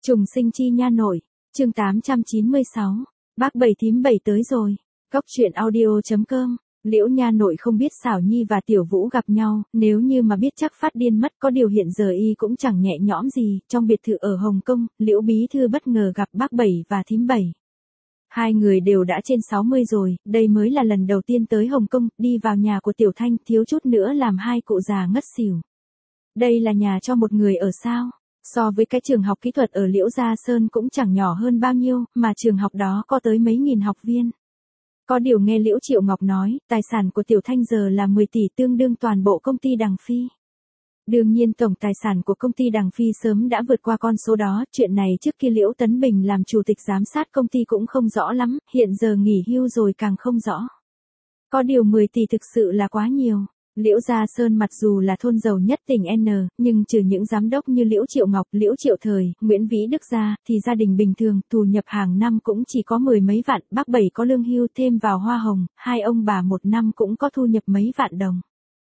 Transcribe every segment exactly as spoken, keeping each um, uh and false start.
Trùng sinh chi nha nội, chương tám trăm chín mươi sáu, bác bảy thím bảy tới rồi. Cốc truyện audio chấm com. Liễu nha nội không biết Xảo Nhi và Tiểu Vũ gặp nhau, nếu như mà biết chắc phát điên mất, có điều hiện giờ y cũng chẳng nhẹ nhõm gì. Trong biệt thự ở Hồng Kông, Liễu bí thư bất ngờ gặp bác Bảy và thím Bảy. Hai người đều đã trên sáu mươi rồi, đây mới là lần đầu tiên tới Hồng Kông, đi vào nhà của Tiểu Thanh, thiếu chút nữa làm hai cụ già ngất xỉu. Đây là nhà cho một người ở sao? So với cái trường học kỹ thuật ở Liễu Gia Sơn cũng chẳng nhỏ hơn bao nhiêu, mà trường học đó có tới mấy nghìn học viên. Có điều nghe Liễu Triệu Ngọc nói, tài sản của Tiểu Thanh giờ là mười tỷ, tương đương toàn bộ công ty Đằng Phi. Đương nhiên tổng tài sản của công ty Đằng Phi sớm đã vượt qua con số đó, chuyện này trước kia Liễu Tấn Bình làm chủ tịch giám sát công ty cũng không rõ lắm, hiện giờ nghỉ hưu rồi càng không rõ. Có điều mười tỷ thực sự là quá nhiều. Liễu Gia Sơn mặc dù là thôn giàu nhất tỉnh N, nhưng trừ những giám đốc như Liễu Triệu Ngọc, Liễu Triệu Thời, Nguyễn Vĩ Đức ra, thì gia đình bình thường, thu nhập hàng năm cũng chỉ có mười mấy vạn, bác Bảy có lương hưu thêm vào hoa hồng, hai ông bà một năm cũng có thu nhập mấy vạn đồng.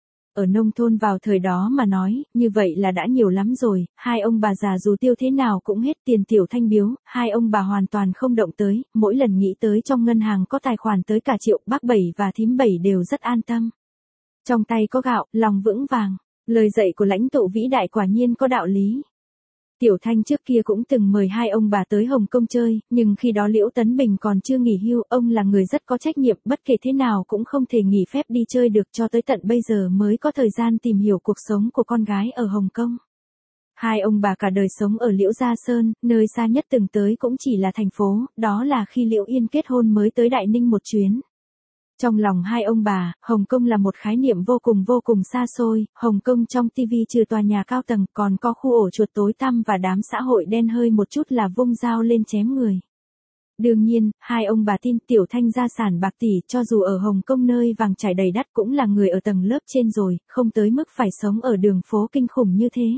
Ở nông thôn vào thời đó mà nói, như vậy là đã nhiều lắm rồi, hai ông bà già dù tiêu thế nào cũng hết tiền Tiểu Thanh biếu, hai ông bà hoàn toàn không động tới, mỗi lần nghĩ tới trong ngân hàng có tài khoản tới cả triệu, bác Bảy và thím Bảy đều rất an tâm. Trong tay có gạo, lòng vững vàng, lời dạy của lãnh tụ vĩ đại quả nhiên có đạo lý. Tiểu Thanh trước kia cũng từng mời hai ông bà tới Hồng Kông chơi, nhưng khi đó Liễu Tấn Bình còn chưa nghỉ hưu, ông là người rất có trách nhiệm, bất kể thế nào cũng không thể nghỉ phép đi chơi được, cho tới tận bây giờ mới có thời gian tìm hiểu cuộc sống của con gái ở Hồng Kông. Hai ông bà cả đời sống ở Liễu Gia Sơn, nơi xa nhất từng tới cũng chỉ là thành phố, đó là khi Liễu Yên kết hôn mới tới Đại Ninh một chuyến. Trong lòng hai ông bà, Hồng Kông là một khái niệm vô cùng vô cùng xa xôi, Hồng Kông trong ti vi trừ tòa nhà cao tầng còn có khu ổ chuột tối tăm và đám xã hội đen hơi một chút là vung dao lên chém người. Đương nhiên, hai ông bà tin Tiểu Thanh gia sản bạc tỷ, cho dù ở Hồng Kông nơi vàng trải đầy đất cũng là người ở tầng lớp trên rồi, không tới mức phải sống ở đường phố kinh khủng như thế.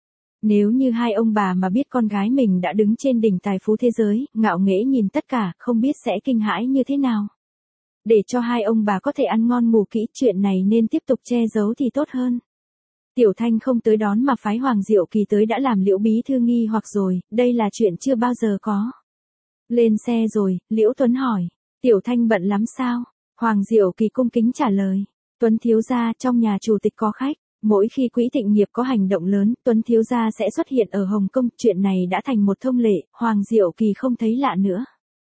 Nếu như hai ông bà mà biết con gái mình đã đứng trên đỉnh tài phú thế giới, ngạo nghễ nhìn tất cả, không biết sẽ kinh hãi như thế nào. Để cho hai ông bà có thể ăn ngon ngủ kỹ, chuyện này nên tiếp tục che giấu thì tốt hơn. Tiểu Thanh không tới đón mà phái Hoàng Diệu Kỳ tới đã làm Liễu bí thư nghi hoặc rồi, đây là chuyện chưa bao giờ có. Lên xe rồi, Liễu Tuấn hỏi, Tiểu Thanh bận lắm sao? Hoàng Diệu Kỳ cung kính trả lời, Tuấn thiếu gia, trong nhà chủ tịch có khách, mỗi khi Quỹ Thịnh Nghiệp có hành động lớn, Tuấn thiếu gia sẽ xuất hiện ở Hồng Kông, chuyện này đã thành một thông lệ, Hoàng Diệu Kỳ không thấy lạ nữa.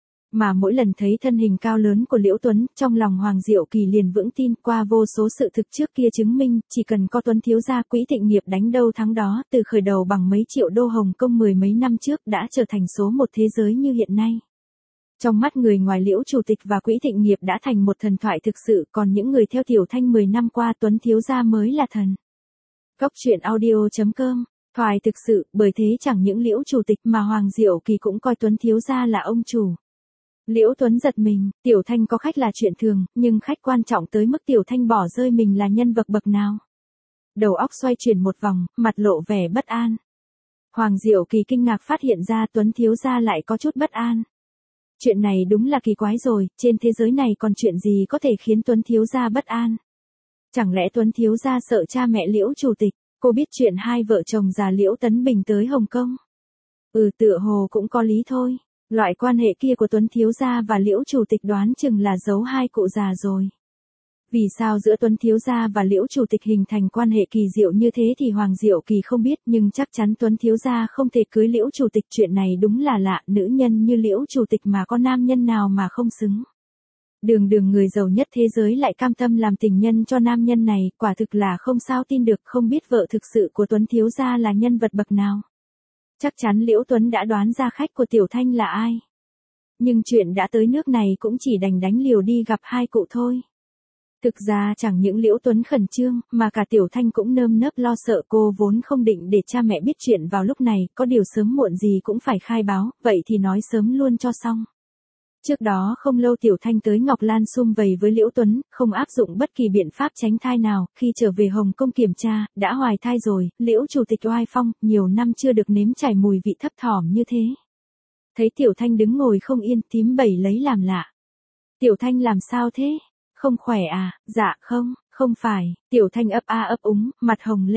Mà mỗi lần thấy thân hình cao lớn của Liễu Tuấn, trong lòng Hoàng Diệu Kỳ liền vững tin, qua vô số sự thực trước kia chứng minh, chỉ cần có Tuấn thiếu gia, Quỹ Thịnh Nghiệp đánh đâu thắng đó, từ khởi đầu bằng mấy triệu đô Hồng Kông mười mấy năm trước đã trở thành số một thế giới như hiện nay. Trong mắt người ngoài, Liễu chủ tịch và Quỹ Thịnh Nghiệp đã thành một thần thoại thực sự, còn những người theo Tiểu Thanh mười năm qua, Tuấn thiếu gia mới là thần. Cốc truyện audio chấm com. Thoại thực sự, bởi thế chẳng những Liễu chủ tịch mà Hoàng Diệu Kỳ cũng coi Tuấn thiếu gia là ông chủ. Liễu Tuấn giật mình, Tiểu Thanh có khách là chuyện thường, nhưng khách quan trọng tới mức Tiểu Thanh bỏ rơi mình là nhân vật bậc nào? Đầu óc xoay chuyển một vòng, mặt lộ vẻ bất an. Hoàng Diệu Kỳ kinh ngạc phát hiện ra Tuấn thiếu gia lại có chút bất an. Chuyện này đúng là kỳ quái rồi, trên thế giới này còn chuyện gì có thể khiến Tuấn thiếu gia bất an? Chẳng lẽ Tuấn thiếu gia sợ cha mẹ Liễu chủ tịch? Cô biết chuyện hai vợ chồng già Liễu Tấn Bình tới Hồng Kông? Ừ, tựa hồ cũng có lý thôi. Loại quan hệ kia của Tuấn thiếu gia và Liễu chủ tịch đoán chừng là giấu hai cụ già rồi. Vì sao giữa Tuấn thiếu gia và Liễu chủ tịch hình thành quan hệ kỳ diệu như thế thì Hoàng Diệu Kỳ không biết, nhưng chắc chắn Tuấn thiếu gia không thể cưới Liễu chủ tịch, chuyện này đúng là lạ, nữ nhân như Liễu chủ tịch mà có nam nhân nào mà không xứng. Đường đường người giàu nhất thế giới lại cam tâm làm tình nhân cho nam nhân này, quả thực là không sao tin được, không biết vợ thực sự của Tuấn thiếu gia là nhân vật bậc nào. Chắc chắn Liễu Tuấn đã đoán ra khách của Tiểu Thanh là ai. Nhưng chuyện đã tới nước này cũng chỉ đành đánh liều đi gặp hai cụ thôi. Thực ra chẳng những Liễu Tuấn khẩn trương, mà cả Tiểu Thanh cũng nơm nớp lo sợ, cô vốn không định để cha mẹ biết chuyện vào lúc này, có điều sớm muộn gì cũng phải khai báo, vậy thì nói sớm luôn cho xong. Trước đó không lâu Tiểu Thanh tới Ngọc Lan sum vầy với Liễu Tuấn, không áp dụng bất kỳ biện pháp tránh thai nào, khi trở về Hồng Kông kiểm tra, đã hoài thai rồi, Liễu chủ tịch oai phong, nhiều năm chưa được nếm trải mùi vị thấp thỏm như thế. Thấy Tiểu Thanh đứng ngồi không yên, thím Bảy lấy làm lạ. Tiểu Thanh làm sao thế? Không khỏe à? Dạ không, không phải. Tiểu Thanh ấp a ấp úng, mặt hồng lên.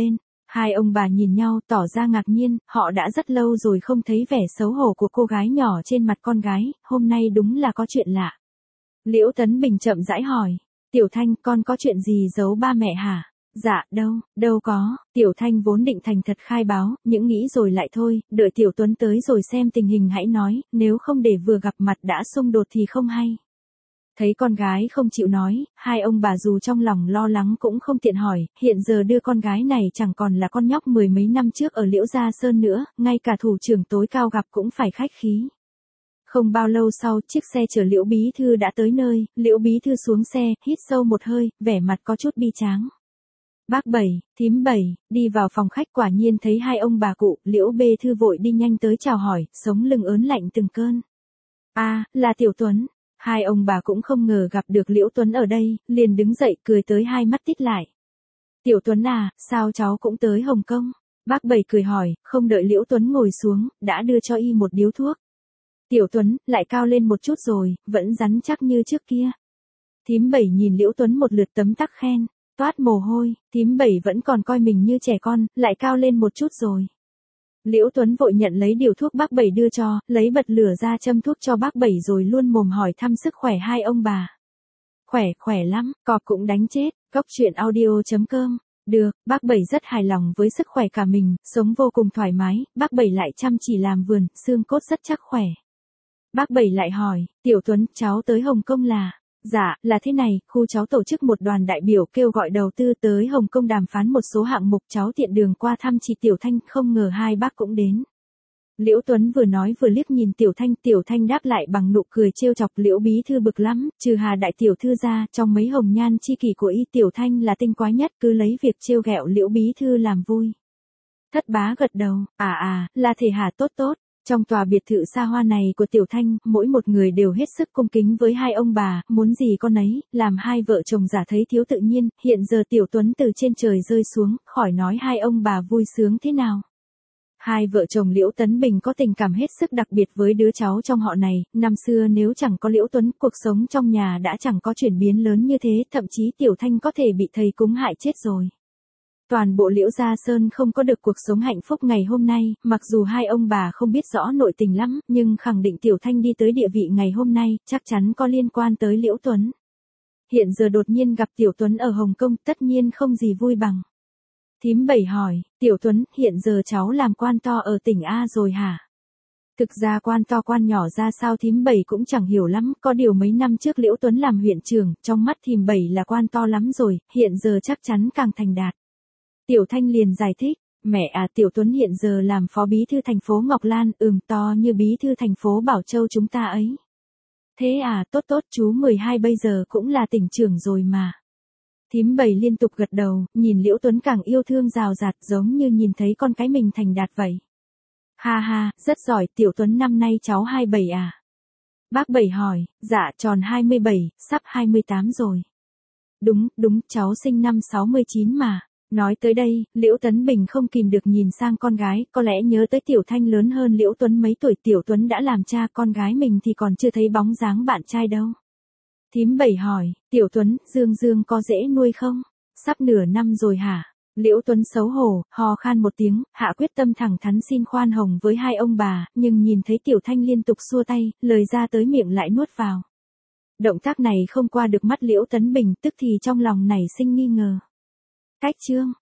Hai ông bà nhìn nhau tỏ ra ngạc nhiên, họ đã rất lâu rồi không thấy vẻ xấu hổ của cô gái nhỏ trên mặt con gái, hôm nay đúng là có chuyện lạ. Liễu Tấn Bình chậm rãi hỏi, Tiểu Thanh, con có chuyện gì giấu ba mẹ hả? Dạ, đâu, đâu có, Tiểu Thanh vốn định thành thật khai báo, những nghĩ rồi lại thôi, đợi Tiểu Tuấn tới rồi xem tình hình hãy nói, nếu không để vừa gặp mặt đã xung đột thì không hay. Thấy con gái không chịu nói, hai ông bà dù trong lòng lo lắng cũng không tiện hỏi, hiện giờ đưa con gái này chẳng còn là con nhóc mười mấy năm trước ở Liễu Gia Sơn nữa, ngay cả thủ trưởng tối cao gặp cũng phải khách khí. Không bao lâu sau, chiếc xe chở Liễu Bí Thư đã tới nơi, Liễu Bí Thư xuống xe, hít sâu một hơi, vẻ mặt có chút bi tráng. Bác Bảy, thím Bảy, đi vào phòng khách quả nhiên thấy hai ông bà cụ, Liễu Bê Thư vội đi nhanh tới chào hỏi, sống lưng ớn lạnh từng cơn. A, à, là Tiểu Tuấn. Hai ông bà cũng không ngờ gặp được Liễu Tuấn ở đây, liền đứng dậy cười tới hai mắt tít lại. Tiểu Tuấn à, sao cháu cũng tới Hồng Kông? Bác Bảy cười hỏi, không đợi Liễu Tuấn ngồi xuống, đã đưa cho y một điếu thuốc. Tiểu Tuấn, lại cao lên một chút rồi, vẫn rắn chắc như trước kia. Thím Bảy nhìn Liễu Tuấn một lượt tấm tắc khen, toát mồ hôi, thím Bảy vẫn còn coi mình như trẻ con, lại cao lên một chút rồi. Liễu Tuấn vội nhận lấy điều thuốc bác Bảy đưa cho, lấy bật lửa ra châm thuốc cho bác Bảy rồi luôn mồm hỏi thăm sức khỏe hai ông bà. Khỏe, khỏe lắm, cọp cũng đánh chết, cốc truyện audio chấm com. Được, bác Bảy rất hài lòng với sức khỏe cả mình, sống vô cùng thoải mái, bác Bảy lại chăm chỉ làm vườn, xương cốt rất chắc khỏe. Bác Bảy lại hỏi, Tiểu Tuấn, cháu tới Hồng Kông là... Dạ, là thế này, khu cháu tổ chức một đoàn đại biểu kêu gọi đầu tư tới Hồng Kông đàm phán một số hạng mục, cháu tiện đường qua thăm chị Tiểu Thanh, không ngờ hai bác cũng đến. Liễu Tuấn vừa nói vừa liếc nhìn Tiểu Thanh, Tiểu Thanh đáp lại bằng nụ cười trêu chọc. Liễu Bí Thư bực lắm, trừ Hà đại tiểu thư ra, trong mấy hồng nhan chi kỷ của y Tiểu Thanh là tinh quái nhất, cứ lấy việc trêu ghẹo Liễu Bí Thư làm vui. Thất bá gật đầu, à à, là thể hà tốt tốt. Trong tòa biệt thự xa hoa này của Tiểu Thanh, mỗi một người đều hết sức cung kính với hai ông bà, muốn gì con ấy, làm hai vợ chồng giả thấy thiếu tự nhiên, hiện giờ Tiểu Tuấn từ trên trời rơi xuống, khỏi nói hai ông bà vui sướng thế nào. Hai vợ chồng Liễu Tấn Bình có tình cảm hết sức đặc biệt với đứa cháu trong họ này, năm xưa nếu chẳng có Liễu Tuấn, cuộc sống trong nhà đã chẳng có chuyển biến lớn như thế, thậm chí Tiểu Thanh có thể bị thầy cúng hại chết rồi. Toàn bộ Liễu Gia Sơn không có được cuộc sống hạnh phúc ngày hôm nay, mặc dù hai ông bà không biết rõ nội tình lắm, nhưng khẳng định Tiểu Thanh đi tới địa vị ngày hôm nay, chắc chắn có liên quan tới Liễu Tuấn. Hiện giờ đột nhiên gặp Tiểu Tuấn ở Hồng Kông, tất nhiên không gì vui bằng. Thím Bảy hỏi, Tiểu Tuấn, hiện giờ cháu làm quan to ở tỉnh A rồi hả? Thực ra quan to quan nhỏ ra sao thím Bảy cũng chẳng hiểu lắm, có điều mấy năm trước Liễu Tuấn làm huyện trưởng, trong mắt thím Bảy là quan to lắm rồi, hiện giờ chắc chắn càng thành đạt. Tiểu Thanh liền giải thích, mẹ à, Tiểu Tuấn hiện giờ làm phó bí thư thành phố Ngọc Lan, ừm to như bí thư thành phố Bảo Châu chúng ta ấy. Thế à, tốt tốt, chú mười hai bây giờ cũng là tỉnh trưởng rồi mà. Thím Bảy liên tục gật đầu, nhìn Liễu Tuấn càng yêu thương rào rạt, giống như nhìn thấy con cái mình thành đạt vậy. Ha ha, rất giỏi, Tiểu Tuấn năm nay cháu hai mươi bảy à? Bác Bảy hỏi, dạ tròn hai mươi bảy, sắp hai mươi tám rồi. Đúng, đúng, cháu sinh năm sáu mươi chín mà. Nói tới đây, Liễu Tấn Bình không kìm được nhìn sang con gái, có lẽ nhớ tới Tiểu Thanh lớn hơn Liễu Tuấn mấy tuổi, Tiểu Tuấn đã làm cha, con gái mình thì còn chưa thấy bóng dáng bạn trai đâu. Thím Bảy hỏi, Tiểu Tuấn, Dương Dương có dễ nuôi không? Sắp nửa năm rồi hả? Liễu Tuấn xấu hổ, hò khan một tiếng, hạ quyết tâm thẳng thắn xin khoan hồng với hai ông bà, nhưng nhìn thấy Tiểu Thanh liên tục xua tay, lời ra tới miệng lại nuốt vào. Động tác này không qua được mắt Liễu Tấn Bình, tức thì trong lòng nảy sinh nghi ngờ. Cách chương